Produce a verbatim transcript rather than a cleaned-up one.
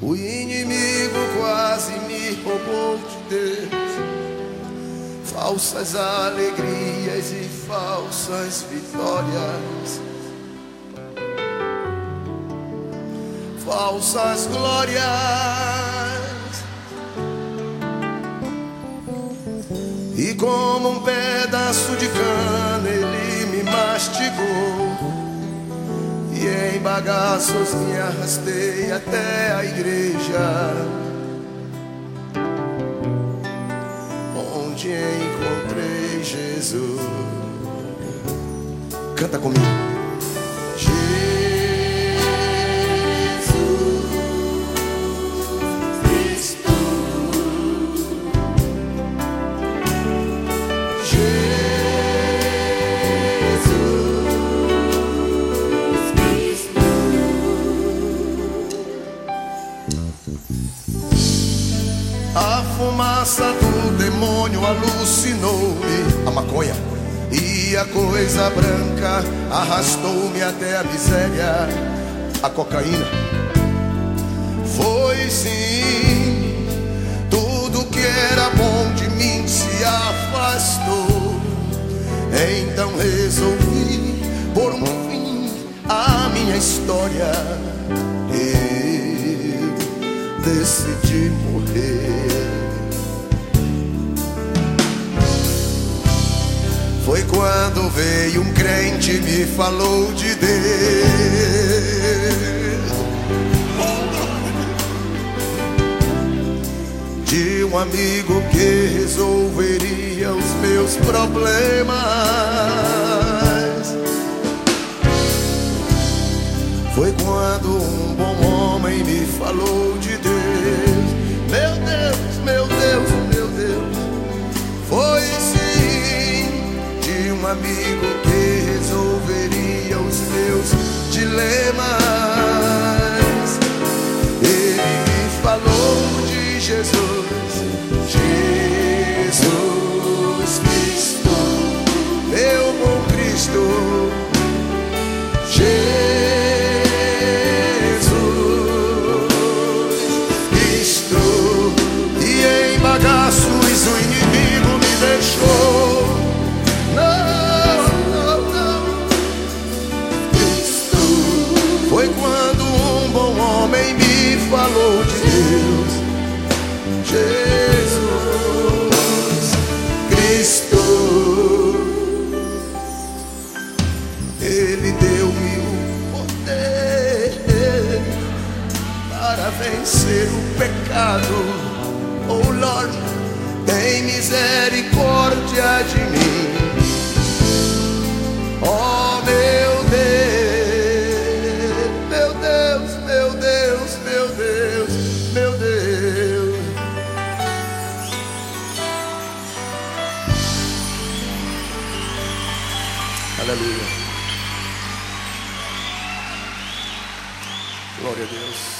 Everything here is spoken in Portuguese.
O inimigo quase me roubou de Deus, falsas alegrias e falsas vitórias, falsas glórias. E como um pedaço de cana ele me mastigou, e em bagaços me arrastei até a igreja, onde encontrei Jesus. Canta comigo. A fumaça do demônio alucinou-me, a maconha, e a coisa branca arrastou-me até a miséria. A cocaína foi sim, tudo que era bom de mim se afastou. Então resolvi pôr um fim à minha história. Eu decidi morrer. Foi quando veio um crente e me falou de Deus, de um amigo que resolveria os meus problemas. Foi quando um bom homem me falou de Deus. Meu Deus, meu Deus, meu Deus. Foi sim, de um amigo que resolveria os meus dilemas. Ele falou de Jesus, Jesus Cristo, meu bom Cristo, Jesus Cristo. E em bagaços o inimigo me deixou. Não, não, não. Cristo. Foi quando um bom homem me falou de Deus, Jesus Cristo. Ele deu-me o poder para vencer o pecado. Oh Lord, tem misericórdia de mim. Oh meu Deus, meu Deus, meu Deus, meu Deus, meu Deus. Aleluia. Glória a Deus.